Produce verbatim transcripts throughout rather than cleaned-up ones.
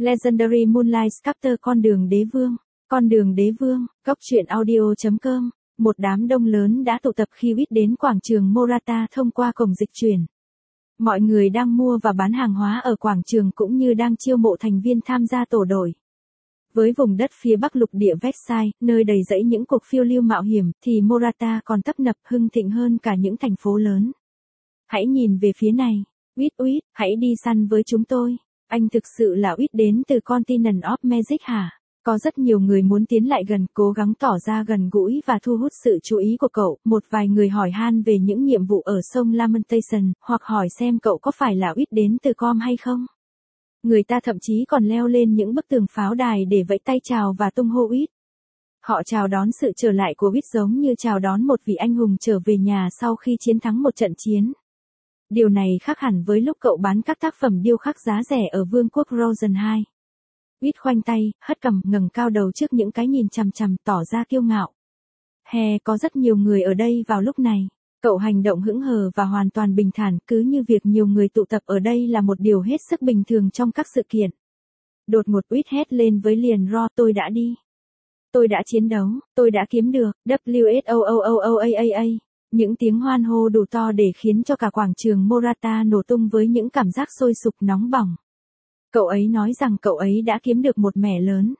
Legendary Moonlight Sculptor con đường đế vương. Con đường đế vương, góc truyện audio.com. Một đám đông lớn đã tụ tập khi Wit đến quảng trường Morata thông qua cổng dịch chuyển. Mọi người đang mua và bán hàng hóa ở quảng trường cũng như đang chiêu mộ thành viên tham gia tổ đội. Với vùng đất phía bắc lục địa Versailles, nơi đầy rẫy những cuộc phiêu lưu mạo hiểm, thì Morata còn tấp nập hưng thịnh hơn cả những thành phố lớn. Hãy nhìn về phía này. Wit Wit, hãy đi săn với chúng tôi. Anh thực sự là Wit đến từ Continent of Magic hả? Có rất nhiều người muốn tiến lại gần, cố gắng tỏ ra gần gũi và thu hút sự chú ý của cậu. Một vài người hỏi han về những nhiệm vụ ở sông Lamentation, hoặc hỏi xem cậu có phải là Wit đến từ Com hay không. Người ta thậm chí còn leo lên những bức tường pháo đài để vẫy tay chào và tung hô Wit. Họ chào đón sự trở lại của Wit giống như chào đón một vị anh hùng trở về nhà sau khi chiến thắng một trận chiến. Điều này khác hẳn với lúc cậu bán các tác phẩm điêu khắc giá rẻ ở Vương quốc Rosen hai. Wit khoanh tay, hất cằm, ngẩng cao đầu trước những cái nhìn chằm chằm, tỏ ra kiêu ngạo. Hè, có rất nhiều người ở đây vào lúc này. Cậu hành động hững hờ và hoàn toàn bình thản, cứ như việc nhiều người tụ tập ở đây là một điều hết sức bình thường trong các sự kiện. Đột ngột Wit hét lên với liền ro, tôi đã đi. Tôi đã chiến đấu, tôi đã kiếm được, W S O O O O A A A. Những tiếng hoan hô đủ to để khiến cho cả quảng trường Morata nổ tung với những cảm giác sôi sục nóng bỏng. Cậu ấy nói rằng cậu ấy đã kiếm được một mẻ lớn.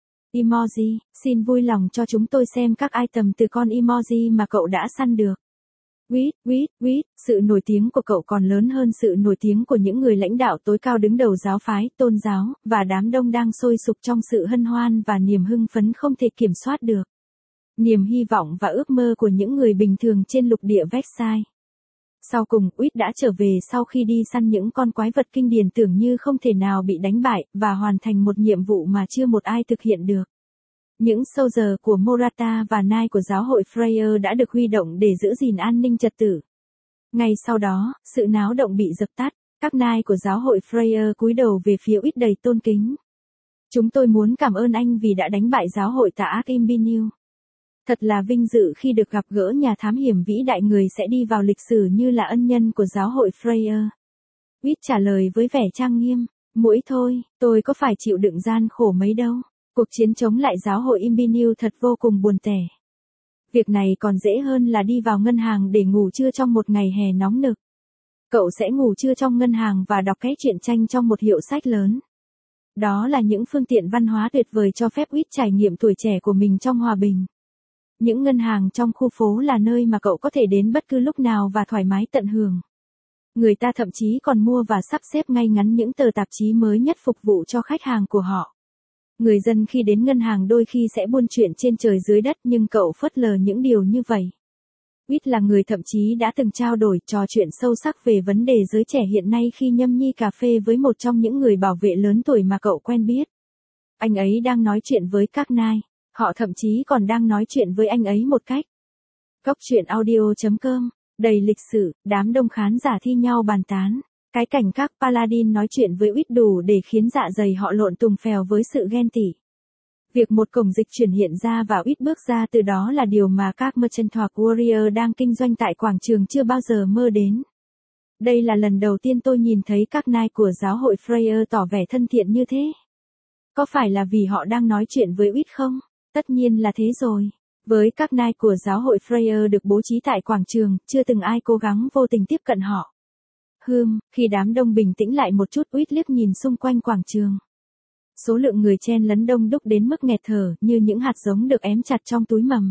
Emoji, xin vui lòng cho chúng tôi xem các item từ con emoji mà cậu đã săn được. Wit, Wit, Wit, sự nổi tiếng của cậu còn lớn hơn sự nổi tiếng của những người lãnh đạo tối cao đứng đầu giáo phái, tôn giáo, và đám đông đang sôi sục trong sự hân hoan và niềm hưng phấn không thể kiểm soát được. Niềm hy vọng và ước mơ của những người bình thường trên lục địa Versailles. Sau cùng, Wit đã trở về sau khi đi săn những con quái vật kinh điển tưởng như không thể nào bị đánh bại, và hoàn thành một nhiệm vụ mà chưa một ai thực hiện được. Những soldier của Morata và Knight của giáo hội Freya đã được huy động để giữ gìn an ninh trật tự. Ngay sau đó, sự náo động bị dập tắt, các Knight của giáo hội Freya cúi đầu về phía Wit đầy tôn kính. Chúng tôi muốn cảm ơn anh vì đã đánh bại giáo hội tà ác Imbinu. Thật là vinh dự khi được gặp gỡ nhà thám hiểm vĩ đại, người sẽ đi vào lịch sử như là ân nhân của giáo hội Freya. Wit trả lời với vẻ trang nghiêm, mũi thôi, tôi có phải chịu đựng gian khổ mấy đâu. Cuộc chiến chống lại giáo hội Imbinu thật vô cùng buồn tẻ. Việc này còn dễ hơn là đi vào ngân hàng để ngủ trưa trong một ngày hè nóng nực. Cậu sẽ ngủ trưa trong ngân hàng và đọc cái truyện tranh trong một hiệu sách lớn. Đó là những phương tiện văn hóa tuyệt vời cho phép Wit trải nghiệm tuổi trẻ của mình trong hòa bình. Những ngân hàng trong khu phố là nơi mà cậu có thể đến bất cứ lúc nào và thoải mái tận hưởng. Người ta thậm chí còn mua và sắp xếp ngay ngắn những tờ tạp chí mới nhất phục vụ cho khách hàng của họ. Người dân khi đến ngân hàng đôi khi sẽ buôn chuyện trên trời dưới đất, nhưng cậu phớt lờ những điều như vậy. Wit là người thậm chí đã từng trao đổi, trò chuyện sâu sắc về vấn đề giới trẻ hiện nay khi nhâm nhi cà phê với một trong những người bảo vệ lớn tuổi mà cậu quen biết. Anh ấy đang nói chuyện với các Knight. Họ thậm chí còn đang nói chuyện với anh ấy một cách. Góc truyện audio.com, đầy lịch sử, đám đông khán giả thi nhau bàn tán. Cái cảnh các Paladin nói chuyện với Wit đủ để khiến dạ dày họ lộn tùng phèo với sự ghen tị. Việc một cổng dịch chuyển hiện ra và Wit bước ra từ đó là điều mà các merchant hoặc warrior đang kinh doanh tại quảng trường chưa bao giờ mơ đến. Đây là lần đầu tiên tôi nhìn thấy các Knight của giáo hội Freya tỏ vẻ thân thiện như thế. Có phải là vì họ đang nói chuyện với Wit không? Tất nhiên là thế rồi. Với các Knight của giáo hội Freya được bố trí tại quảng trường, chưa từng ai cố gắng vô tình tiếp cận họ. Hừm, khi đám đông bình tĩnh lại một chút, Wit liếc nhìn xung quanh quảng trường. Số lượng người chen lấn đông đúc đến mức nghẹt thở, như những hạt giống được ém chặt trong túi mầm.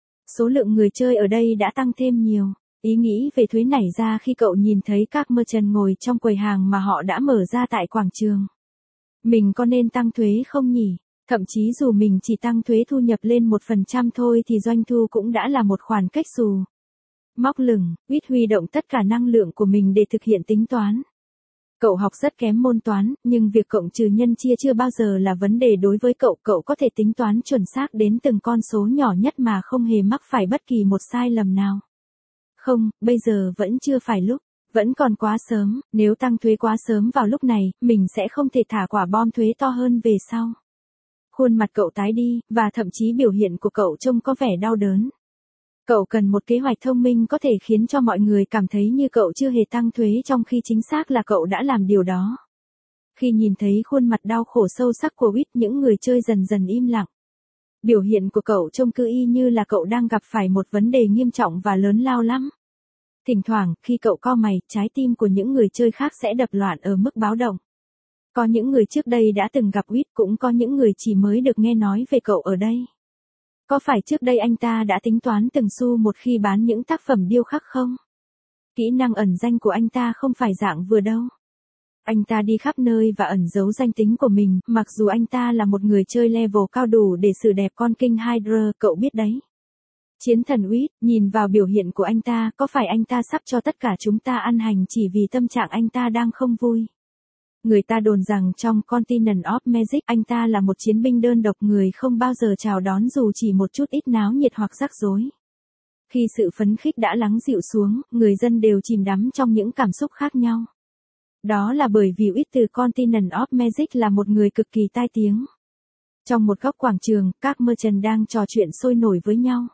Số lượng người chơi ở đây đã tăng thêm nhiều. Ý nghĩ về thuế nảy ra khi cậu nhìn thấy các merchant ngồi trong quầy hàng mà họ đã mở ra tại quảng trường. Mình có nên tăng thuế không nhỉ? Thậm chí dù mình chỉ tăng thuế thu nhập lên một phần trăm thôi thì doanh thu cũng đã là một khoản cách xù. Móc lửng, Wit huy động tất cả năng lượng của mình để thực hiện tính toán. Cậu học rất kém môn toán, nhưng việc cộng trừ nhân chia chưa bao giờ là vấn đề đối với cậu. Cậu có thể tính toán chuẩn xác đến từng con số nhỏ nhất mà không hề mắc phải bất kỳ một sai lầm nào. Không, bây giờ vẫn chưa phải lúc. Vẫn còn quá sớm, nếu tăng thuế quá sớm vào lúc này, mình sẽ không thể thả quả bom thuế to hơn về sau. Khuôn mặt cậu tái đi, và thậm chí biểu hiện của cậu trông có vẻ đau đớn. Cậu cần một kế hoạch thông minh có thể khiến cho mọi người cảm thấy như cậu chưa hề tăng thuế trong khi chính xác là cậu đã làm điều đó. Khi nhìn thấy khuôn mặt đau khổ sâu sắc của Whit, những người chơi dần dần im lặng. Biểu hiện của cậu trông cứ y như là cậu đang gặp phải một vấn đề nghiêm trọng và lớn lao lắm. Thỉnh thoảng, khi cậu cau mày, trái tim của những người chơi khác sẽ đập loạn ở mức báo động. Có những người trước đây đã từng gặp Whit, cũng có những người chỉ mới được nghe nói về cậu ở đây. Có phải trước đây anh ta đã tính toán từng xu một khi bán những tác phẩm điêu khắc không? Kỹ năng ẩn danh của anh ta không phải dạng vừa đâu. Anh ta đi khắp nơi và ẩn giấu danh tính của mình, mặc dù anh ta là một người chơi level cao đủ để xử đẹp con King Hydra, cậu biết đấy. Chiến thần Whit, nhìn vào biểu hiện của anh ta, có phải anh ta sắp cho tất cả chúng ta ăn hành chỉ vì tâm trạng anh ta đang không vui? Người ta đồn rằng trong Continent of Magic, anh ta là một chiến binh đơn độc, người không bao giờ chào đón dù chỉ một chút ít náo nhiệt hoặc rắc rối. Khi sự phấn khích đã lắng dịu xuống, người dân đều chìm đắm trong những cảm xúc khác nhau. Đó là bởi vì Whit từ Continent of Magic là một người cực kỳ tai tiếng. Trong một góc quảng trường, các merchant đang trò chuyện sôi nổi với nhau.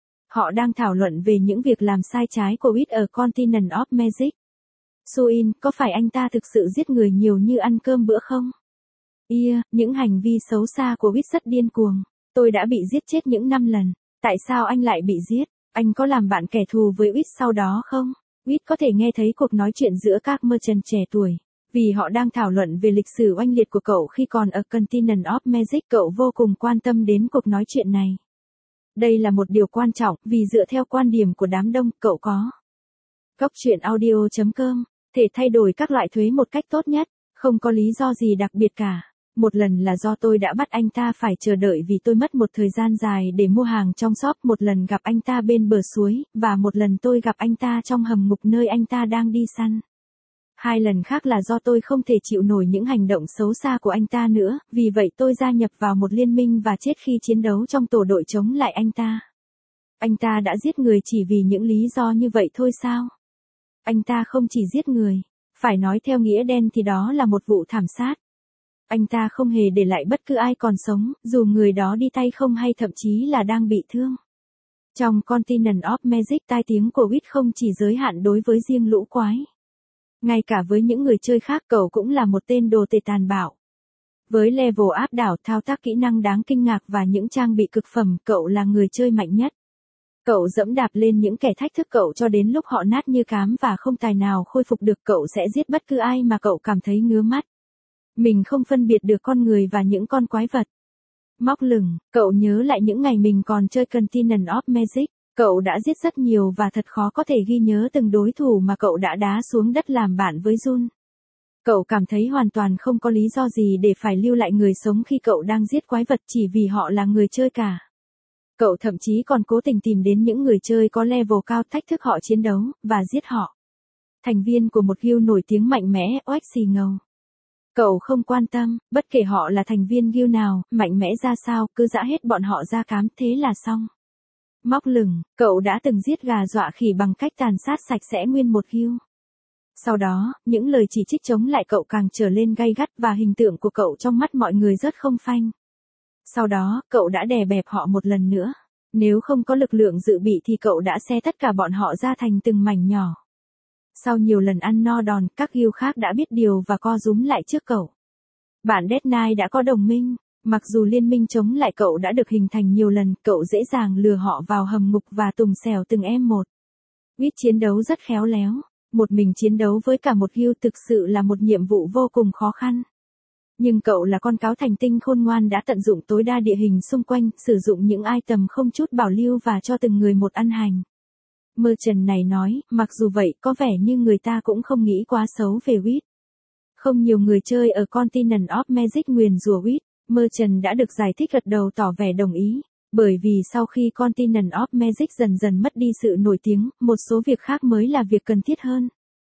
Họ đang thảo luận về những việc làm sai trái của Whit ở Continent of Magic. Suin, có phải anh ta thực sự giết người nhiều như ăn cơm bữa không? Yeah, những hành vi xấu xa của Whit rất điên cuồng. Tôi đã bị giết chết những năm lần. Tại sao anh lại bị giết? Anh có làm bạn kẻ thù với Whit sau đó không? Whit có thể nghe thấy cuộc nói chuyện giữa các merchant trẻ tuổi. Vì họ đang thảo luận về lịch sử oanh liệt của cậu khi còn ở Continent of Magic, cậu vô cùng quan tâm đến cuộc nói chuyện này. Đây là một điều quan trọng, vì dựa theo quan điểm của đám đông, cậu có. Góc truyện audio chấm com, thể thay đổi các loại thuế một cách tốt nhất, không có lý do gì đặc biệt cả. Một lần là do tôi đã bắt anh ta phải chờ đợi vì tôi mất một thời gian dài để mua hàng trong shop, một lần gặp anh ta bên bờ suối, và một lần tôi gặp anh ta trong hầm ngục nơi anh ta đang đi săn. Hai lần khác là do tôi không thể chịu nổi những hành động xấu xa của anh ta nữa, vì vậy tôi gia nhập vào một liên minh và chết khi chiến đấu trong tổ đội chống lại anh ta. Anh ta đã giết người chỉ vì những lý do như vậy thôi sao? Anh ta không chỉ giết người, phải nói theo nghĩa đen thì đó là một vụ thảm sát. Anh ta không hề để lại bất cứ ai còn sống, dù người đó đi tay không hay thậm chí là đang bị thương. Trong Continent of Magic, tai tiếng của Whit không chỉ giới hạn đối với riêng lũ quái. Ngay cả với những người chơi khác, cậu cũng là một tên đồ tể tàn bạo. Với level áp đảo, thao tác kỹ năng đáng kinh ngạc và những trang bị cực phẩm, cậu là người chơi mạnh nhất. Cậu dẫm đạp lên những kẻ thách thức cậu cho đến lúc họ nát như cám và không tài nào khôi phục được. Cậu sẽ giết bất cứ ai mà cậu cảm thấy ngứa mắt. Mình không phân biệt được con người và những con quái vật. Móc lửng, cậu nhớ lại những ngày mình còn chơi Continent of Magic. Cậu đã giết rất nhiều và thật khó có thể ghi nhớ từng đối thủ mà cậu đã đá xuống đất làm bạn với Jun. Cậu cảm thấy hoàn toàn không có lý do gì để phải lưu lại người sống khi cậu đang giết quái vật chỉ vì họ là người chơi cả. Cậu thậm chí còn cố tình tìm đến những người chơi có level cao, thách thức họ chiến đấu, và giết họ. Thành viên của một guild nổi tiếng mạnh mẽ, oách xì ngầu. Cậu không quan tâm, bất kể họ là thành viên guild nào, mạnh mẽ ra sao, cứ dã hết bọn họ ra cám, thế là xong. Móc lửng, cậu đã từng giết gà dọa khỉ bằng cách tàn sát sạch sẽ nguyên một guild. Sau đó, những lời chỉ trích chống lại cậu càng trở lên gay gắt và hình tượng của cậu trong mắt mọi người rất không phanh. Sau đó, cậu đã đè bẹp họ một lần nữa. Nếu không có lực lượng dự bị thì cậu đã xé tất cả bọn họ ra thành từng mảnh nhỏ. Sau nhiều lần ăn no đòn, các guild khác đã biết điều và co rúm lại trước cậu. Bạn Death Knight đã có đồng minh. Mặc dù liên minh chống lại cậu đã được hình thành nhiều lần, cậu dễ dàng lừa họ vào hầm ngục và tùng xèo từng em một. Whit chiến đấu rất khéo léo. Một mình chiến đấu với cả một guild thực sự là một nhiệm vụ vô cùng khó khăn. Nhưng cậu là con cáo thành tinh khôn ngoan đã tận dụng tối đa địa hình xung quanh, sử dụng những item không chút bảo lưu và cho từng người một ăn hành. Merchant này nói, mặc dù vậy, có vẻ như người ta cũng không nghĩ quá xấu về Whit. Không nhiều người chơi ở Continent of Magic nguyền rủa Whit. Merchant đã được giải thích gật đầu tỏ vẻ đồng ý. Bởi vì sau khi Continent of Magic dần dần mất đi sự nổi tiếng, một số việc khác mới là việc cần thiết hơn.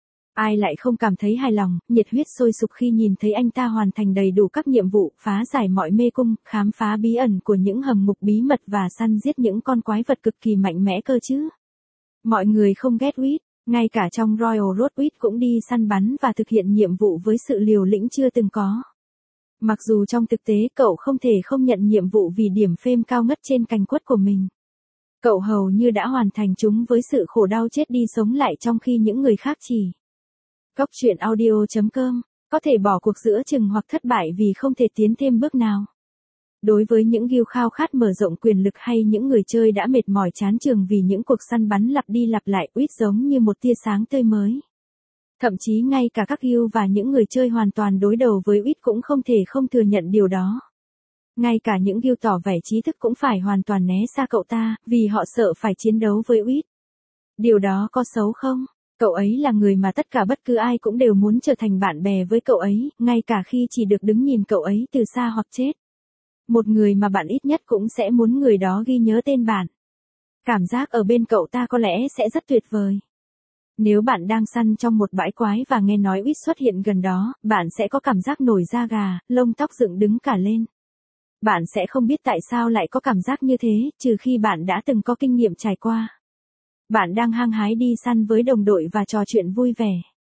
Ai lại không cảm thấy hài lòng, nhiệt huyết sôi sục khi nhìn thấy anh ta hoàn thành đầy đủ các nhiệm vụ, phá giải mọi mê cung, khám phá bí ẩn của những hầm ngục bí mật và săn giết những con quái vật cực kỳ mạnh mẽ cơ chứ. Mọi người không ghét Whit, ngay cả trong Royal Road Whit cũng đi săn bắn và thực hiện nhiệm vụ với sự liều lĩnh chưa từng có. Mặc dù trong thực tế cậu không thể không nhận nhiệm vụ vì điểm fame cao ngất trên cành quất của mình. Cậu hầu như đã hoàn thành chúng với sự khổ đau chết đi sống lại trong khi những người khác chỉ. Góc truyện audio chấm com có thể bỏ cuộc giữa chừng hoặc thất bại vì không thể tiến thêm bước nào. Đối với những guild khao khát mở rộng quyền lực hay những người chơi đã mệt mỏi chán chường vì những cuộc săn bắn lặp đi lặp lại, u i tê giống như một tia sáng tươi mới. Thậm chí ngay cả các guild và những người chơi hoàn toàn đối đầu với u i tê cũng không thể không thừa nhận điều đó. Ngay cả những guild tỏ vẻ trí thức cũng phải hoàn toàn né xa cậu ta, vì họ sợ phải chiến đấu với u i tê. Điều đó có xấu không? Cậu ấy là người mà tất cả bất cứ ai cũng đều muốn trở thành bạn bè với cậu ấy, ngay cả khi chỉ được đứng nhìn cậu ấy từ xa hoặc chết. Một người mà bạn ít nhất cũng sẽ muốn người đó ghi nhớ tên bạn. Cảm giác ở bên cậu ta có lẽ sẽ rất tuyệt vời. Nếu bạn đang săn trong một bãi quái và nghe nói u i tê xuất hiện gần đó, bạn sẽ có cảm giác nổi da gà, lông tóc dựng đứng cả lên. Bạn sẽ không biết tại sao lại có cảm giác như thế, trừ khi bạn đã từng có kinh nghiệm trải qua. Bạn đang hăng hái đi săn với đồng đội và trò chuyện vui vẻ.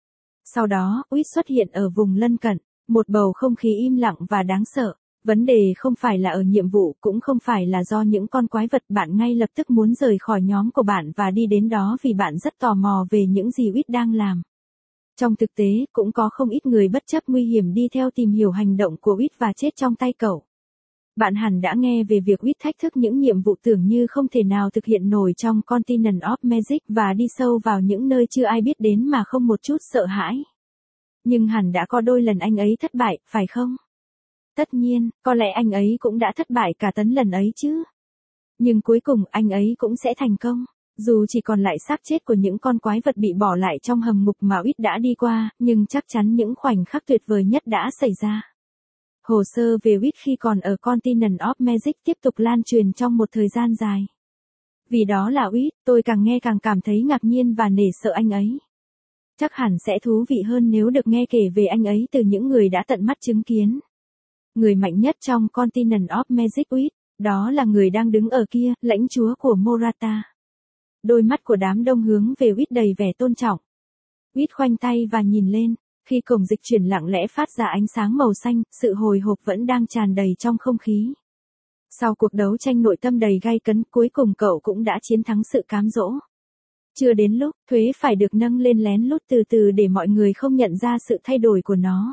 Sau đó, u i tê xuất hiện ở vùng lân cận, một bầu không khí im lặng và đáng sợ. Vấn đề không phải là ở nhiệm vụ, cũng không phải là do những con quái vật, bạn ngay lập tức muốn rời khỏi nhóm của bạn và đi đến đó vì bạn rất tò mò về những gì u i tê đang làm. Trong thực tế, cũng có không ít người bất chấp nguy hiểm đi theo tìm hiểu hành động của u i tê và chết trong tay cậu. Bạn hẳn đã nghe về việc u i tê thách thức những nhiệm vụ tưởng như không thể nào thực hiện nổi trong Continent of Magic và đi sâu vào những nơi chưa ai biết đến mà không một chút sợ hãi. Nhưng hẳn đã có đôi lần anh ấy thất bại, phải không? Tất nhiên, có lẽ anh ấy cũng đã thất bại cả tấn lần ấy chứ. Nhưng cuối cùng anh ấy cũng sẽ thành công. Dù chỉ còn lại xác chết của những con quái vật bị bỏ lại trong hầm ngục mà u i tê đã đi qua, nhưng chắc chắn những khoảnh khắc tuyệt vời nhất đã xảy ra. Hồ sơ về u i tê khi còn ở Continent of Magic tiếp tục lan truyền trong một thời gian dài. Vì đó là u i tê, tôi càng nghe càng cảm thấy ngạc nhiên và nể sợ anh ấy. Chắc hẳn sẽ thú vị hơn nếu được nghe kể về anh ấy từ những người đã tận mắt chứng kiến. Người mạnh nhất trong Continent of Magic u i tê, đó là người đang đứng ở kia, lãnh chúa của Morata. Đôi mắt của đám đông hướng về u i tê đầy vẻ tôn trọng. u i tê khoanh tay và nhìn lên, khi cổng dịch chuyển lặng lẽ phát ra ánh sáng màu xanh, sự hồi hộp vẫn đang tràn đầy trong không khí. Sau cuộc đấu tranh nội tâm đầy gay cấn, cuối cùng cậu cũng đã chiến thắng sự cám dỗ. Chưa đến lúc, thuế phải được nâng lên lén lút từ từ để mọi người không nhận ra sự thay đổi của nó.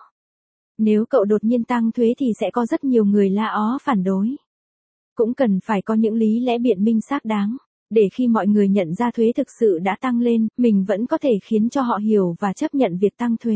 Nếu cậu đột nhiên tăng thuế thì sẽ có rất nhiều người la ó phản đối. Cũng cần phải có những lý lẽ biện minh xác đáng, để khi mọi người nhận ra thuế thực sự đã tăng lên, mình vẫn có thể khiến cho họ hiểu và chấp nhận việc tăng thuế.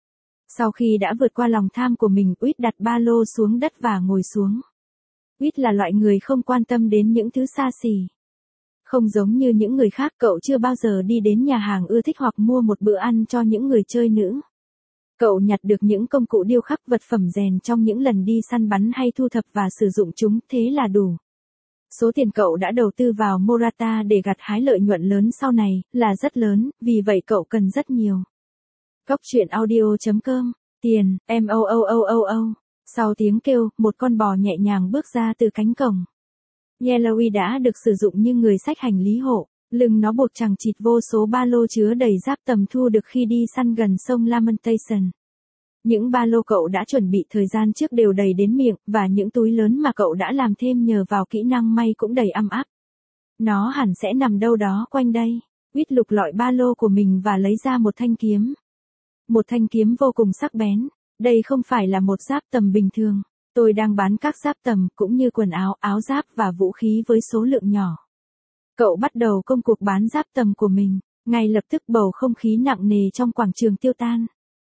Sau khi đã vượt qua lòng tham của mình, u i tê đặt ba lô xuống đất và ngồi xuống. u i tê là loại người không quan tâm đến những thứ xa xỉ. Không giống như những người khác, cậu chưa bao giờ đi đến nhà hàng ưa thích hoặc mua một bữa ăn cho những người chơi nữ. Cậu nhặt được những công cụ điêu khắc, vật phẩm rèn trong những lần đi săn bắn hay thu thập và sử dụng chúng, thế là đủ. Số tiền cậu đã đầu tư vào Morata để gặt hái lợi nhuận lớn sau này, là rất lớn, vì vậy cậu cần rất nhiều. Góc truyện audio chấm com, tiền, em ô ô ô ô ô. Sau tiếng kêu, một con bò nhẹ nhàng bước ra từ cánh cổng. Yellowy đã được sử dụng như người xách hành lý hộ, lưng nó buộc chằng chịt vô số ba lô chứa đầy giáp tầm thu được khi đi săn gần sông Lamentation. Những ba lô cậu đã chuẩn bị thời gian trước đều đầy đến miệng, và những túi lớn mà cậu đã làm thêm nhờ vào kỹ năng may cũng đầy âm áp. Nó hẳn sẽ nằm đâu đó quanh đây. Quýt lục lọi ba lô của mình và lấy ra một thanh kiếm. Một thanh kiếm vô cùng sắc bén. Đây không phải là một giáp tầm bình thường. Tôi đang bán các giáp tầm, cũng như quần áo, áo giáp và vũ khí với số lượng nhỏ. Cậu bắt đầu công cuộc bán giáp tầm của mình. Ngay lập tức bầu không khí nặng nề trong quảng trường tiêu tan.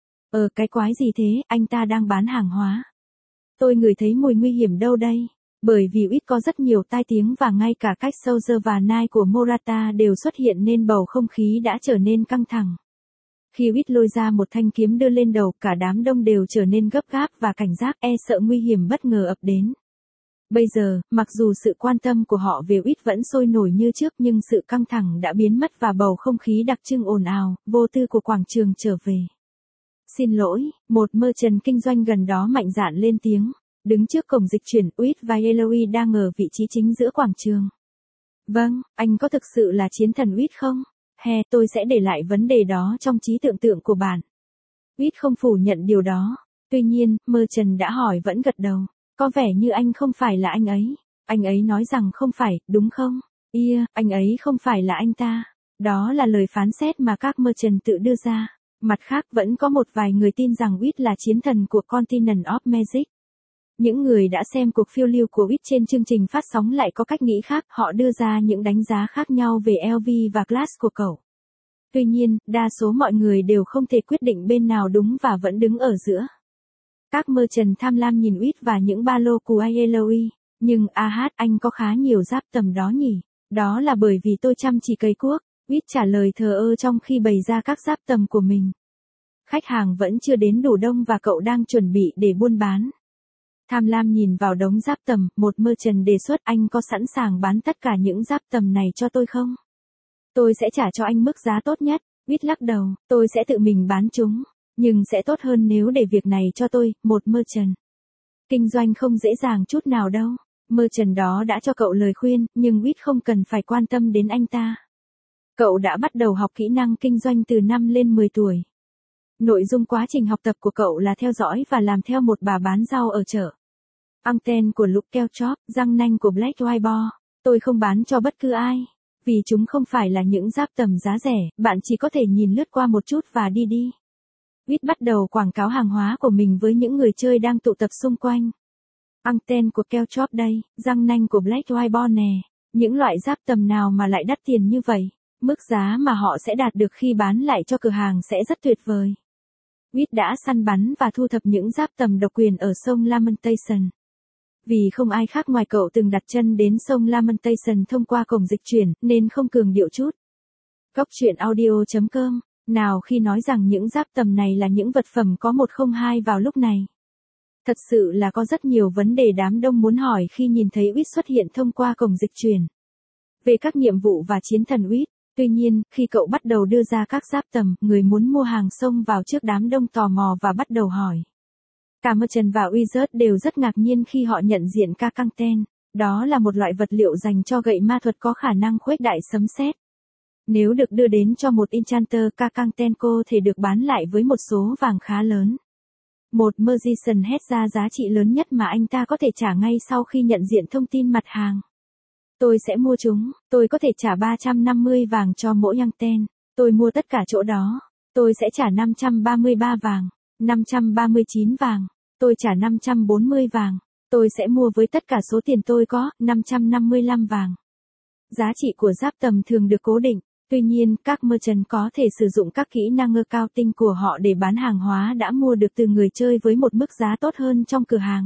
Ờ cái quái gì thế, anh ta đang bán hàng hóa. Tôi ngửi thấy mùi nguy hiểm đâu đây. Bởi vì u i tê có rất nhiều tai tiếng và ngay cả cách Soldier và Knight của Morata đều xuất hiện nên bầu không khí đã trở nên căng thẳng. Khi u i tê lôi ra một thanh kiếm đưa lên đầu, cả đám đông đều trở nên gấp gáp và cảnh giác, e sợ nguy hiểm bất ngờ ập đến. Bây giờ, mặc dù sự quan tâm của họ về u i tê vẫn sôi nổi như trước, nhưng sự căng thẳng đã biến mất và bầu không khí đặc trưng ồn ào, vô tư của quảng trường trở về. Xin lỗi, một merchant kinh doanh gần đó mạnh dạn lên tiếng. Đứng trước cổng dịch chuyển, u i tê và Yellowy đang ở vị trí chính giữa quảng trường. Vâng, anh có thực sự là chiến thần u i tê không? Hè, tôi sẽ để lại vấn đề đó trong trí tưởng tượng của bạn. u i tê không phủ nhận điều đó. Tuy nhiên, merchant đã hỏi vẫn gật đầu. Có vẻ như anh không phải là anh ấy. Anh ấy nói rằng không phải, đúng không? Yeah, anh ấy không phải là anh ta. Đó là lời phán xét mà các merchant tự đưa ra. Mặt khác vẫn có một vài người tin rằng Witt là chiến thần của Continent of Magic. Những người đã xem cuộc phiêu lưu của Witt trên chương trình phát sóng lại có cách nghĩ khác, họ đưa ra những đánh giá khác nhau về lờ vê và class của cậu. Tuy nhiên, đa số mọi người đều không thể quyết định bên nào đúng và vẫn đứng ở giữa. Các merchant tham lam nhìn Witt và những ba lô của i lờ e, nhưng a hát anh có khá nhiều giáp tầm đó nhỉ? Đó là bởi vì tôi chăm chỉ cày cuốc, Witt trả lời thờ ơ trong khi bày ra các giáp tầm của mình. Khách hàng vẫn chưa đến đủ đông và cậu đang chuẩn bị để buôn bán. Tham lam nhìn vào đống giáp tầm, một merchant đề xuất anh có sẵn sàng bán tất cả những giáp tầm này cho tôi không? Tôi sẽ trả cho anh mức giá tốt nhất. Witt lắc đầu, tôi sẽ tự mình bán chúng, nhưng sẽ tốt hơn nếu để việc này cho tôi, một merchant. Kinh doanh không dễ dàng chút nào đâu. Merchant đó đã cho cậu lời khuyên, nhưng Witt không cần phải quan tâm đến anh ta. Cậu đã bắt đầu học kỹ năng kinh doanh từ năm lên mười tuổi. Nội dung quá trình học tập của cậu là theo dõi và làm theo một bà bán rau ở chợ. Anten của Luke Kelchop, răng nanh của Black Whiteboard. Tôi không bán cho bất cứ ai. Vì chúng không phải là những giáp tầm giá rẻ, bạn chỉ có thể nhìn lướt qua một chút và đi đi. Witt bắt đầu quảng cáo hàng hóa của mình với những người chơi đang tụ tập xung quanh. Anten của Kelchop đây, răng nanh của Black Whiteboard nè. Những loại giáp tầm nào mà lại đắt tiền như vậy? Mức giá mà họ sẽ đạt được khi bán lại cho cửa hàng sẽ rất tuyệt vời. Witt đã săn bắn và thu thập những giáp tầm độc quyền ở sông Lamentation. Vì không ai khác ngoài cậu từng đặt chân đến sông Lamentation thông qua cổng dịch chuyển, nên không cường điệu chút. Góc truyện audio chấm com, nào khi nói rằng những giáp tầm này là những vật phẩm có một không hai vào lúc này. Thật sự là có rất nhiều vấn đề đám đông muốn hỏi khi nhìn thấy Witt xuất hiện thông qua cổng dịch chuyển. Về các nhiệm vụ và chiến thần Witt. Tuy nhiên, khi cậu bắt đầu đưa ra các giáp tầm, người muốn mua hàng xông vào trước đám đông tò mò và bắt đầu hỏi. Cả merchant và wizard đều rất ngạc nhiên khi họ nhận diện ca căng ten. Đó là một loại vật liệu dành cho gậy ma thuật có khả năng khuếch đại sấm sét. Nếu được đưa đến cho một enchanter, ca căng ten có thể được bán lại với một số vàng khá lớn. Một magician hét ra giá trị lớn nhất mà anh ta có thể trả ngay sau khi nhận diện thông tin mặt hàng. Tôi sẽ mua chúng, tôi có thể trả ba trăm năm mươi vàng cho mỗi anten. Tôi mua tất cả chỗ đó. Tôi sẽ trả năm trăm ba mươi ba vàng, năm trăm ba mươi chín vàng. Tôi trả năm trăm bốn mươi vàng. Tôi sẽ mua với tất cả số tiền tôi có, năm trăm năm mươi lăm vàng. Giá trị của giáp tầm thường được cố định. Tuy nhiên, các merchant có thể sử dụng các kỹ năng accounting của họ để bán hàng hóa đã mua được từ người chơi với một mức giá tốt hơn trong cửa hàng.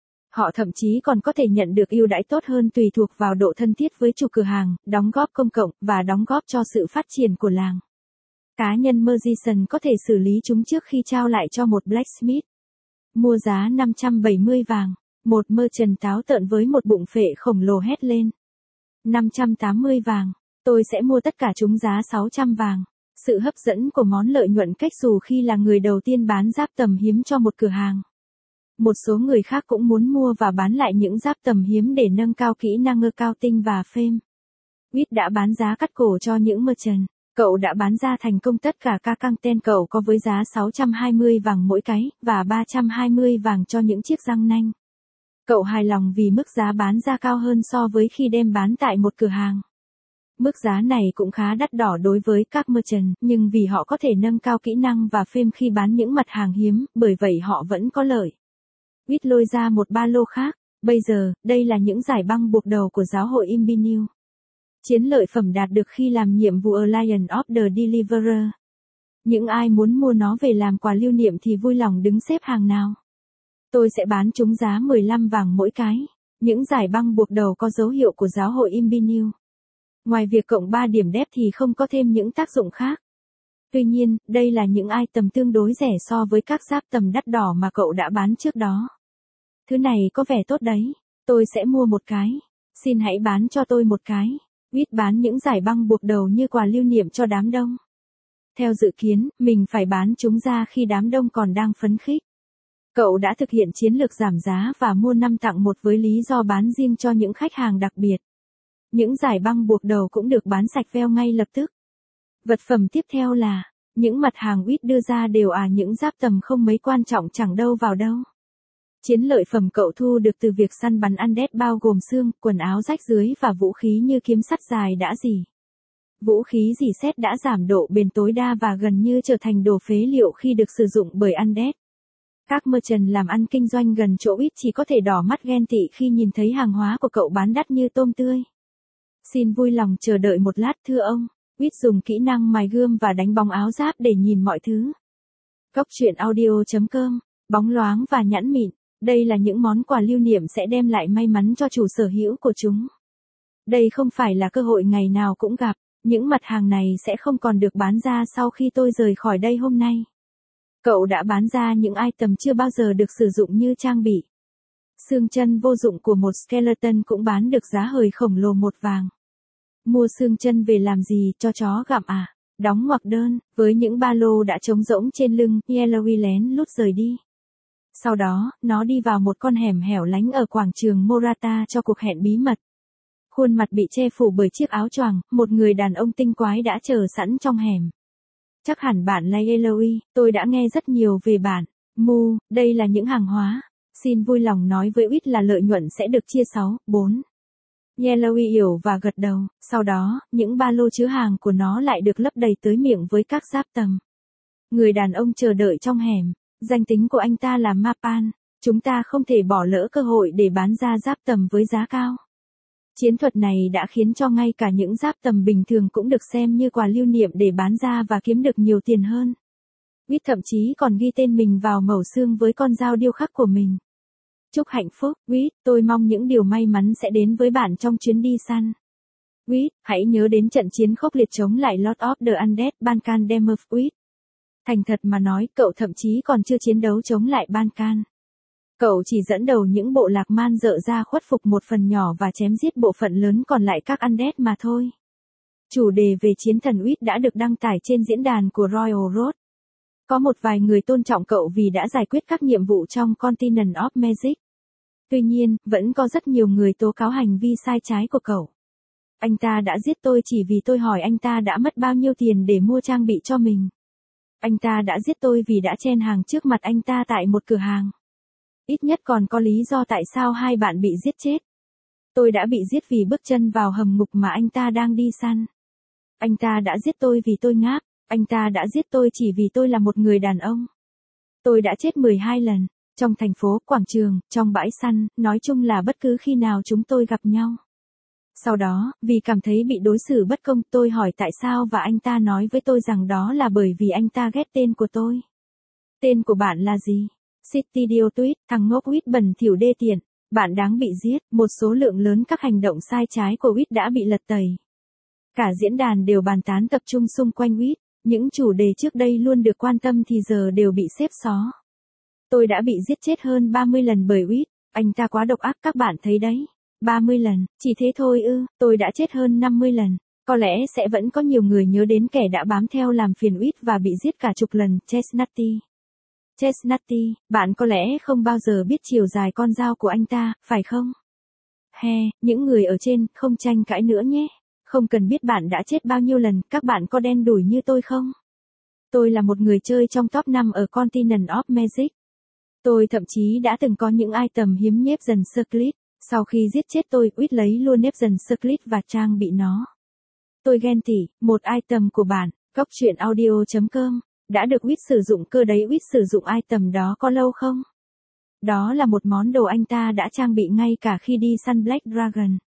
Họ thậm chí còn có thể nhận được ưu đãi tốt hơn tùy thuộc vào độ thân thiết với chủ cửa hàng, đóng góp công cộng, và đóng góp cho sự phát triển của làng. Cá nhân magician có thể xử lý chúng trước khi trao lại cho một blacksmith. Mua giá năm trăm bảy mươi vàng. Một merchant táo tợn với một bụng phệ khổng lồ hét lên. năm trăm tám mươi vàng. Tôi sẽ mua tất cả chúng giá sáu trăm vàng. Sự hấp dẫn của món lợi nhuận cách xù khi là người đầu tiên bán giáp tầm hiếm cho một cửa hàng. Một số người khác cũng muốn mua và bán lại những giáp tầm hiếm để nâng cao kỹ năng accounting và fame. Witt đã bán giá cắt cổ cho những merchant. Cậu đã bán ra thành công tất cả ca căng ten cậu có với giá sáu trăm hai mươi vàng mỗi cái, và ba trăm hai mươi vàng cho những chiếc răng nanh. Cậu hài lòng vì mức giá bán ra cao hơn so với khi đem bán tại một cửa hàng. Mức giá này cũng khá đắt đỏ đối với các merchant, nhưng vì họ có thể nâng cao kỹ năng và fame khi bán những mặt hàng hiếm, bởi vậy họ vẫn có lợi. Witt lôi ra một ba lô khác. Bây giờ, đây là những giải băng buộc đầu của giáo hội Imbinu. Chiến lợi phẩm đạt được khi làm nhiệm vụ Alliance of the Deliverer. Những ai muốn mua nó về làm quà lưu niệm thì vui lòng đứng xếp hàng nào. Tôi sẽ bán chúng giá mười lăm vàng mỗi cái. Những giải băng buộc đầu có dấu hiệu của giáo hội Imbinu. Ngoài việc cộng ba điểm đẹp thì không có thêm những tác dụng khác. Tuy nhiên, đây là những item tương đối rẻ so với các giáp tầm đắt đỏ mà cậu đã bán trước đó. Thứ này có vẻ tốt đấy. Tôi sẽ mua một cái. Xin hãy bán cho tôi một cái. Witt bán những giải băng buộc đầu như quà lưu niệm cho đám đông. Theo dự kiến, mình phải bán chúng ra khi đám đông còn đang phấn khích. Cậu đã thực hiện chiến lược giảm giá và mua năm tặng một với lý do bán riêng cho những khách hàng đặc biệt. Những giải băng buộc đầu cũng được bán sạch veo ngay lập tức. Vật phẩm tiếp theo là, những mặt hàng Witt đưa ra đều à những giáp tầm không mấy quan trọng chẳng đâu vào đâu. Chiến lợi phẩm cậu thu được từ việc săn bắn undead bao gồm xương, quần áo rách rưới và vũ khí như kiếm sắt dài đã gì. Vũ khí dì xét đã giảm độ bền tối đa và gần như trở thành đồ phế liệu khi được sử dụng bởi Undead. Các merchant làm ăn kinh doanh gần chỗ Wit chỉ có thể đỏ mắt ghen tị khi nhìn thấy hàng hóa của cậu bán đắt như tôm tươi. Xin vui lòng chờ đợi một lát thưa ông. Wit dùng kỹ năng mài gươm và đánh bóng áo giáp để nhìn mọi thứ. Cốc truyện audio chấm com, bóng loáng và nhẵn mịn. Đây là những món quà lưu niệm sẽ đem lại may mắn cho chủ sở hữu của chúng. Đây không phải là cơ hội ngày nào cũng gặp. Những mặt hàng này sẽ không còn được bán ra sau khi tôi rời khỏi đây hôm nay. Cậu đã bán ra những item chưa bao giờ được sử dụng như trang bị. Xương chân vô dụng của một skeleton cũng bán được giá hời khổng lồ một vàng. Mua xương chân về làm gì, cho chó gặm à? Đóng ngoặc đơn, với những ba lô đã trống rỗng trên lưng, Yellowy lén lút rời đi. Sau đó, nó đi vào một con hẻm hẻo lánh ở quảng trường Morata cho cuộc hẹn bí mật. Khuôn mặt bị che phủ bởi chiếc áo choàng, một người đàn ông tinh quái đã chờ sẵn trong hẻm. Chắc hẳn bạn là Yellowy, tôi đã nghe rất nhiều về bạn. Mu, đây là những hàng hóa. Xin vui lòng nói với Wit là lợi nhuận sẽ được chia sáu, bốn. Yellowy hiểu và gật đầu, sau đó, những ba lô chứa hàng của nó lại được lấp đầy tới miệng với các giáp tầm. Người đàn ông chờ đợi trong hẻm, danh tính của anh ta là Mapan, chúng ta không thể bỏ lỡ cơ hội để bán ra giáp tầm với giá cao. Chiến thuật này đã khiến cho ngay cả những giáp tầm bình thường cũng được xem như quà lưu niệm để bán ra và kiếm được nhiều tiền hơn. Wit thậm chí còn ghi tên mình vào mẩu xương với con dao điêu khắc của mình. Chúc hạnh phúc, Wit, tôi mong những điều may mắn sẽ đến với bạn trong chuyến đi săn. Wit, hãy nhớ đến trận chiến khốc liệt chống lại Lord of the Undead Bankan Demoth, Wit. Thành thật mà nói, cậu thậm chí còn chưa chiến đấu chống lại Bankan. Cậu chỉ dẫn đầu những bộ lạc man dợ ra khuất phục một phần nhỏ và chém giết bộ phận lớn còn lại các Undead mà thôi. Chủ đề về chiến thần Wit đã được đăng tải trên diễn đàn của Royal Road. Có một vài người tôn trọng cậu vì đã giải quyết các nhiệm vụ trong Continent of Magic. Tuy nhiên, vẫn có rất nhiều người tố cáo hành vi sai trái của cậu. Anh ta đã giết tôi chỉ vì tôi hỏi anh ta đã mất bao nhiêu tiền để mua trang bị cho mình. Anh ta đã giết tôi vì đã chen hàng trước mặt anh ta tại một cửa hàng. Ít nhất còn có lý do tại sao hai bạn bị giết chết. Tôi đã bị giết vì bước chân vào hầm ngục mà anh ta đang đi săn. Anh ta đã giết tôi vì tôi ngáp. Anh ta đã giết tôi chỉ vì tôi là một người đàn ông. Tôi đã chết mười hai lần. Trong thành phố, quảng trường, trong bãi săn, nói chung là bất cứ khi nào chúng tôi gặp nhau. Sau đó, vì cảm thấy bị đối xử bất công, tôi hỏi tại sao và anh ta nói với tôi rằng đó là bởi vì anh ta ghét tên của tôi. Tên của bạn là gì? City Dio tweet, thằng ngốc Wit bẩn thỉu đê tiện. Bạn đáng bị giết. Một số lượng lớn các hành động sai trái của Wit đã bị lật tẩy. Cả diễn đàn đều bàn tán tập trung xung quanh Wit. Những chủ đề trước đây luôn được quan tâm thì giờ đều bị xếp xó. Tôi đã bị giết chết hơn ba mươi lần bởi Wit. Anh ta quá độc ác, các bạn thấy đấy. ba mươi lần, chỉ thế thôi ư, tôi đã chết hơn năm mươi lần. Có lẽ sẽ vẫn có nhiều người nhớ đến kẻ đã bám theo làm phiền Wit và bị giết cả chục lần, Chestnutty. Chestnutty, bạn có lẽ không bao giờ biết chiều dài con dao của anh ta, phải không? He, những người ở trên, không tranh cãi nữa nhé. Không cần biết bạn đã chết bao nhiêu lần, các bạn có đen đủi như tôi không? Tôi là một người chơi trong top năm ở Continent of Magic. Tôi thậm chí đã từng có những item hiếm nhếp dần Circlet. Sau khi giết chết tôi, Wit lấy luôn nếp dần Circlet và trang bị nó. Tôi ghen tị, một item của bạn, cốc truyện audio chấm com, đã được Wit sử dụng cơ đấy. Wit sử dụng item đó có lâu không? Đó là một món đồ anh ta đã trang bị ngay cả khi đi săn Black Dragon.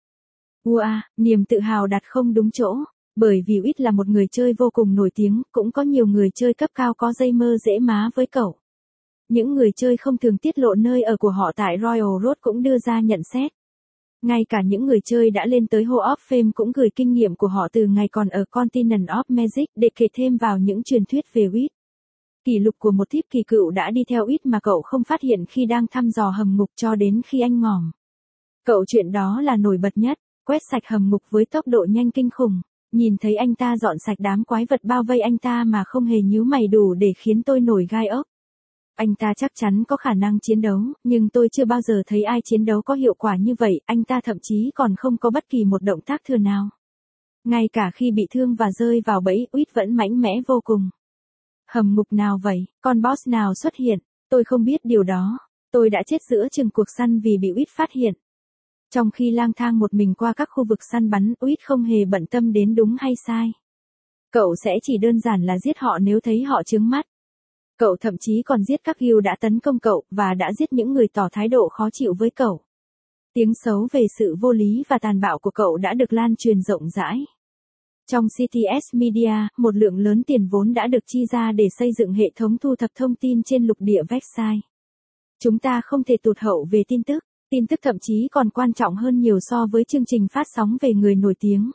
Ua, niềm tự hào đặt không đúng chỗ. Bởi vì Wit là một người chơi vô cùng nổi tiếng, cũng có nhiều người chơi cấp cao có dây mơ dễ má với cậu. Những người chơi không thường tiết lộ nơi ở của họ tại Royal Road cũng đưa ra nhận xét. Ngay cả những người chơi đã lên tới Hall of Fame cũng gửi kinh nghiệm của họ từ ngày còn ở Continent of Magic để kể thêm vào những truyền thuyết về Wit. Kỷ lục của một thiếp kỳ cựu đã đi theo Wit mà cậu không phát hiện khi đang thăm dò hầm ngục cho đến khi anh ngỏm. Cậu chuyện đó là nổi bật nhất, quét sạch hầm ngục với tốc độ nhanh kinh khủng. Nhìn thấy anh ta dọn sạch đám quái vật bao vây anh ta mà không hề nhíu mày đủ để khiến tôi nổi gai ốc. Anh ta chắc chắn có khả năng chiến đấu, nhưng tôi chưa bao giờ thấy ai chiến đấu có hiệu quả như vậy, anh ta thậm chí còn không có bất kỳ một động tác thừa nào. Ngay cả khi bị thương và rơi vào bẫy, Wit vẫn mạnh mẽ vô cùng. Hầm ngục nào vậy, con boss nào xuất hiện, tôi không biết điều đó. Tôi đã chết giữa chừng cuộc săn vì bị Wit phát hiện. Trong khi lang thang một mình qua các khu vực săn bắn, Uýt không hề bận tâm đến đúng hay sai. Cậu sẽ chỉ đơn giản là giết họ nếu thấy họ chướng mắt. Cậu thậm chí còn giết các Gil đã tấn công cậu, và đã giết những người tỏ thái độ khó chịu với cậu. Tiếng xấu về sự vô lý và tàn bạo của cậu đã được lan truyền rộng rãi. Trong xê tê ét Media, một lượng lớn tiền vốn đã được chi ra để xây dựng hệ thống thu thập thông tin trên lục địa Versailles. Chúng ta không thể tụt hậu về tin tức, tin tức thậm chí còn quan trọng hơn nhiều so với chương trình phát sóng về người nổi tiếng.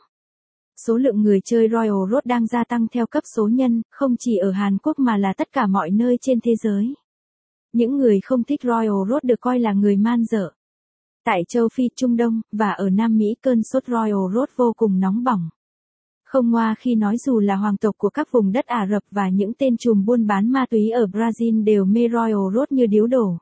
Số lượng người chơi Royal Road đang gia tăng theo cấp số nhân, không chỉ ở Hàn Quốc mà là tất cả mọi nơi trên thế giới. Những người không thích Royal Road được coi là người man dợ. Tại châu Phi, Trung Đông, và ở Nam Mỹ cơn sốt Royal Road vô cùng nóng bỏng. Không ngoa khi nói dù là hoàng tộc của các vùng đất Ả Rập và những tên trùm buôn bán ma túy ở Brazil đều mê Royal Road như điếu đổ.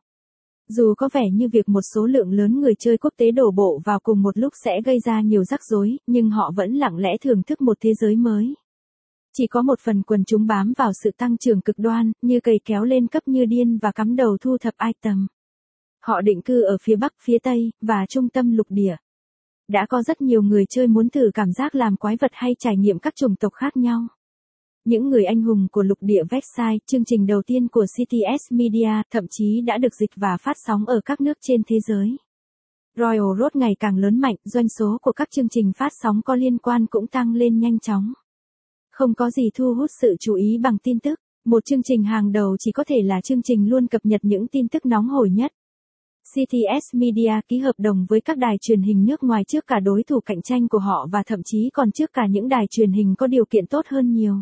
Dù có vẻ như việc một số lượng lớn người chơi quốc tế đổ bộ vào cùng một lúc sẽ gây ra nhiều rắc rối, nhưng họ vẫn lặng lẽ thưởng thức một thế giới mới. Chỉ có một phần quần chúng bám vào sự tăng trưởng cực đoan, như cày kéo lên cấp như điên và cắm đầu thu thập item. Họ định cư ở phía Bắc, phía Tây, và trung tâm lục địa. Đã có rất nhiều người chơi muốn thử cảm giác làm quái vật hay trải nghiệm các chủng tộc khác nhau. Những người anh hùng của lục địa Versailles, chương trình đầu tiên của xê tê ét Media, thậm chí đã được dịch và phát sóng ở các nước trên thế giới. Royal Road ngày càng lớn mạnh, doanh số của các chương trình phát sóng có liên quan cũng tăng lên nhanh chóng. Không có gì thu hút sự chú ý bằng tin tức, một chương trình hàng đầu chỉ có thể là chương trình luôn cập nhật những tin tức nóng hổi nhất. xê tê ét Media ký hợp đồng với các đài truyền hình nước ngoài trước cả đối thủ cạnh tranh của họ và thậm chí còn trước cả những đài truyền hình có điều kiện tốt hơn nhiều.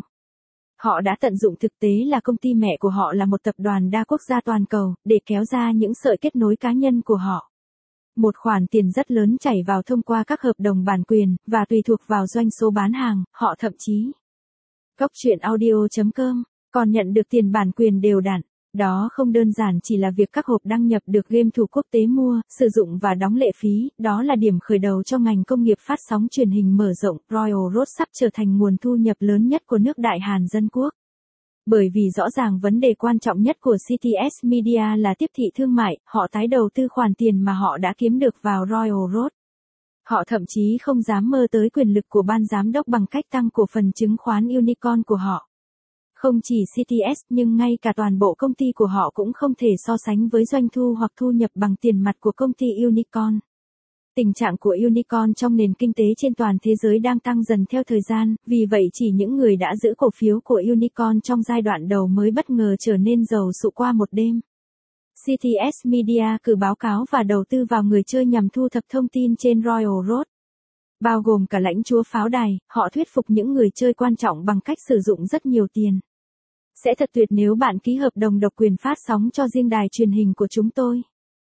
Họ đã tận dụng thực tế là công ty mẹ của họ là một tập đoàn đa quốc gia toàn cầu, để kéo ra những sợi kết nối cá nhân của họ. Một khoản tiền rất lớn chảy vào thông qua các hợp đồng bản quyền, và tùy thuộc vào doanh số bán hàng, họ thậm chí Cóc truyện audio chấm com còn nhận được tiền bản quyền đều đặn. Đó không đơn giản chỉ là việc các hộp đăng nhập được game thủ quốc tế mua, sử dụng và đóng lệ phí, đó là điểm khởi đầu cho ngành công nghiệp phát sóng truyền hình mở rộng. Royal Road sắp trở thành nguồn thu nhập lớn nhất của nước Đại Hàn Dân Quốc. Bởi vì rõ ràng vấn đề quan trọng nhất của xê tê ét Media là tiếp thị thương mại, họ tái đầu tư khoản tiền mà họ đã kiếm được vào Royal Road. Họ thậm chí không dám mơ tới quyền lực của ban giám đốc bằng cách tăng cổ phần chứng khoán Unicorn của họ. Không chỉ xê tê ét nhưng ngay cả toàn bộ công ty của họ cũng không thể so sánh với doanh thu hoặc thu nhập bằng tiền mặt của công ty Unicorn. Tình trạng của Unicorn trong nền kinh tế trên toàn thế giới đang tăng dần theo thời gian, vì vậy chỉ những người đã giữ cổ phiếu của Unicorn trong giai đoạn đầu mới bất ngờ trở nên giàu sụ qua một đêm. xê tê ét Media cử báo cáo và đầu tư vào người chơi nhằm thu thập thông tin trên Royal Road. Bao gồm cả lãnh chúa pháo đài, họ thuyết phục những người chơi quan trọng bằng cách sử dụng rất nhiều tiền. Sẽ thật tuyệt nếu bạn ký hợp đồng độc quyền phát sóng cho riêng đài truyền hình của chúng tôi.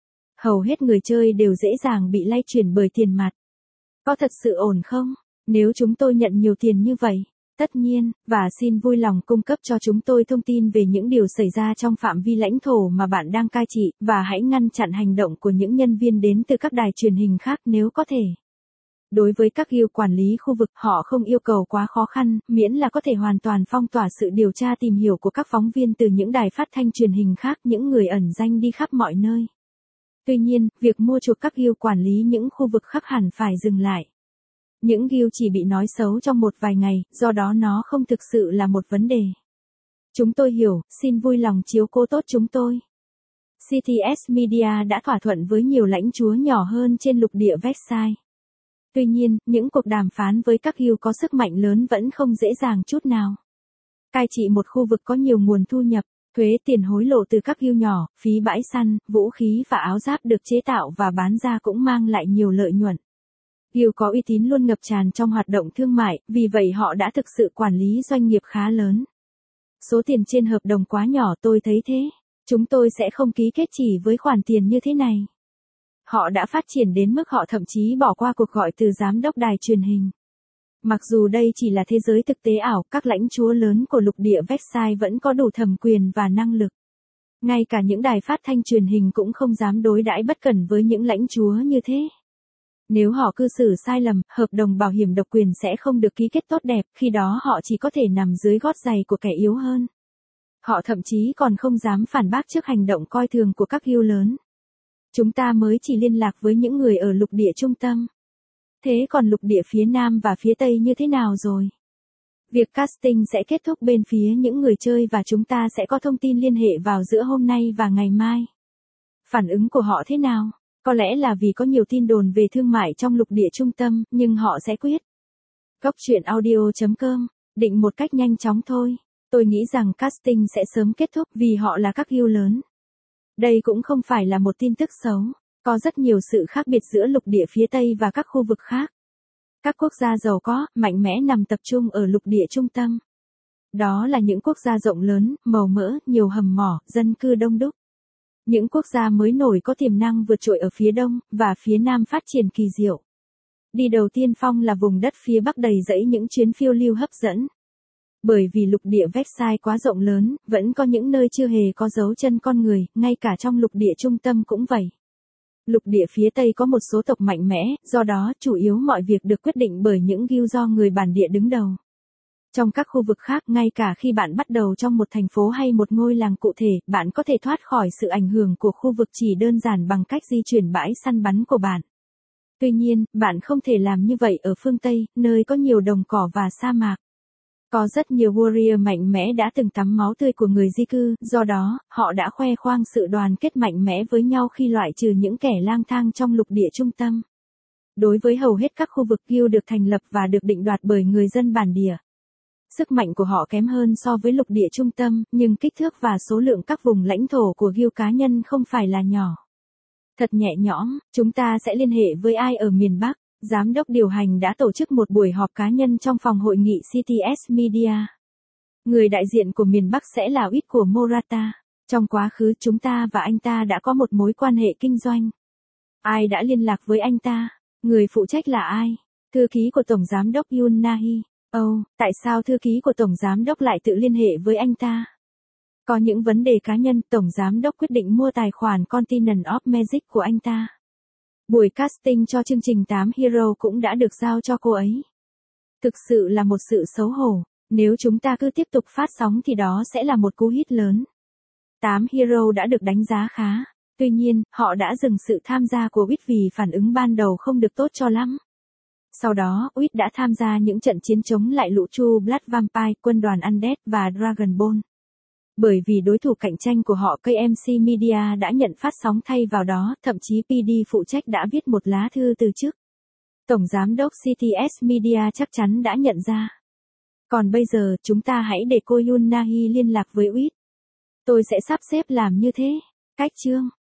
Hầu hết người chơi đều dễ dàng bị lay chuyển bởi tiền mặt. Có thật sự ổn không? Nếu chúng tôi nhận nhiều tiền như vậy? Tất nhiên, và xin vui lòng cung cấp cho chúng tôi thông tin về những điều xảy ra trong phạm vi lãnh thổ mà bạn đang cai trị, và hãy ngăn chặn hành động của những nhân viên đến từ các đài truyền hình khác nếu có thể. Đối với các Gil quản lý khu vực, họ không yêu cầu quá khó khăn, miễn là có thể hoàn toàn phong tỏa sự điều tra tìm hiểu của các phóng viên từ những đài phát thanh truyền hình khác, những người ẩn danh đi khắp mọi nơi. Tuy nhiên, việc mua chuộc các Gil quản lý những khu vực khác hẳn phải dừng lại. Những Gil chỉ bị nói xấu trong một vài ngày, do đó nó không thực sự là một vấn đề. Chúng tôi hiểu, xin vui lòng chiếu cố tốt chúng tôi. xê tê ét Media đã thỏa thuận với nhiều lãnh chúa nhỏ hơn trên lục địa Versailles. Tuy nhiên, những cuộc đàm phán với các Gil có sức mạnh lớn vẫn không dễ dàng chút nào. Cai trị một khu vực có nhiều nguồn thu nhập, thuế tiền hối lộ từ các Gil nhỏ, phí bãi săn, vũ khí và áo giáp được chế tạo và bán ra cũng mang lại nhiều lợi nhuận. Gil có uy tín luôn ngập tràn trong hoạt động thương mại, vì vậy họ đã thực sự quản lý doanh nghiệp khá lớn. Số tiền trên hợp đồng quá nhỏ, tôi thấy thế. Chúng tôi sẽ không ký kết chỉ với khoản tiền như thế này. Họ đã phát triển đến mức họ thậm chí bỏ qua cuộc gọi từ giám đốc đài truyền hình. Mặc dù đây chỉ là thế giới thực tế ảo, các lãnh chúa lớn của lục địa Versailles vẫn có đủ thẩm quyền và năng lực. Ngay cả những đài phát thanh truyền hình cũng không dám đối đãi bất cẩn với những lãnh chúa như thế. Nếu họ cư xử sai lầm, hợp đồng bảo hiểm độc quyền sẽ không được ký kết tốt đẹp, khi đó họ chỉ có thể nằm dưới gót giày của kẻ yếu hơn. Họ thậm chí còn không dám phản bác trước hành động coi thường của các Gil lớn. Chúng ta mới chỉ liên lạc với những người ở lục địa trung tâm. Thế còn lục địa phía Nam và phía Tây như thế nào rồi? Việc casting sẽ kết thúc bên phía những người chơi và chúng ta sẽ có thông tin liên hệ vào giữa hôm nay và ngày mai. Phản ứng của họ thế nào? Có lẽ là vì có nhiều tin đồn về thương mại trong lục địa trung tâm, nhưng họ sẽ quyết. Góc truyện audio chấm com, định một cách nhanh chóng thôi. Tôi nghĩ rằng casting sẽ sớm kết thúc vì họ là các guild lớn. Đây cũng không phải là một tin tức xấu. Có rất nhiều sự khác biệt giữa lục địa phía Tây và các khu vực khác. Các quốc gia giàu có, mạnh mẽ nằm tập trung ở lục địa trung tâm. Đó là những quốc gia rộng lớn, màu mỡ, nhiều hầm mỏ, dân cư đông đúc. Những quốc gia mới nổi có tiềm năng vượt trội ở phía đông, và phía nam phát triển kỳ diệu. Đi đầu tiên phong là vùng đất phía bắc đầy rẫy những chuyến phiêu lưu hấp dẫn. Bởi vì lục địa Versailles quá rộng lớn, vẫn có những nơi chưa hề có dấu chân con người, ngay cả trong lục địa trung tâm cũng vậy. Lục địa phía Tây có một số tộc mạnh mẽ, do đó chủ yếu mọi việc được quyết định bởi những guild do người bản địa đứng đầu. Trong các khu vực khác, ngay cả khi bạn bắt đầu trong một thành phố hay một ngôi làng cụ thể, bạn có thể thoát khỏi sự ảnh hưởng của khu vực chỉ đơn giản bằng cách di chuyển bãi săn bắn của bạn. Tuy nhiên, bạn không thể làm như vậy ở phương Tây, nơi có nhiều đồng cỏ và sa mạc. Có rất nhiều warrior mạnh mẽ đã từng tắm máu tươi của người di cư, do đó, họ đã khoe khoang sự đoàn kết mạnh mẽ với nhau khi loại trừ những kẻ lang thang trong lục địa trung tâm. Đối với hầu hết các khu vực guild được thành lập và được định đoạt bởi người dân bản địa. Sức mạnh của họ kém hơn so với lục địa trung tâm, nhưng kích thước và số lượng các vùng lãnh thổ của guild cá nhân không phải là nhỏ. Thật nhẹ nhõm, chúng ta sẽ liên hệ với ai ở miền Bắc? Giám đốc điều hành đã tổ chức một buổi họp cá nhân trong phòng hội nghị xê tê ét Media. Người đại diện của miền Bắc sẽ là Uit của Morata. Trong quá khứ chúng ta và anh ta đã có một mối quan hệ kinh doanh. Ai đã liên lạc với anh ta? Người phụ trách là ai? Thư ký của Tổng Giám đốc Yoon Nahi. Ồ, oh, tại sao thư ký của Tổng Giám đốc lại tự liên hệ với anh ta? Có những vấn đề cá nhân, Tổng Giám đốc quyết định mua tài khoản Continent of Magic của anh ta. Buổi casting cho chương trình tám Hero cũng đã được giao cho cô ấy. Thực sự là một sự xấu hổ, nếu chúng ta cứ tiếp tục phát sóng thì đó sẽ là một cú hit lớn. tám Hero đã được đánh giá khá, tuy nhiên, họ đã dừng sự tham gia của Uit vì phản ứng ban đầu không được tốt cho lắm. Sau đó, Uit đã tham gia những trận chiến chống lại lũ True Blood Vampire, quân đoàn Undead và Dragon Ball. Bởi vì đối thủ cạnh tranh của họ ca em xê Media đã nhận phát sóng thay vào đó, thậm chí pê đê phụ trách đã viết một lá thư từ chức. Tổng giám đốc xê tê ét Media chắc chắn đã nhận ra. Còn bây giờ, chúng ta hãy để cô Yoon Nahi liên lạc với Uit. Tôi sẽ sắp xếp làm như thế. Cách chương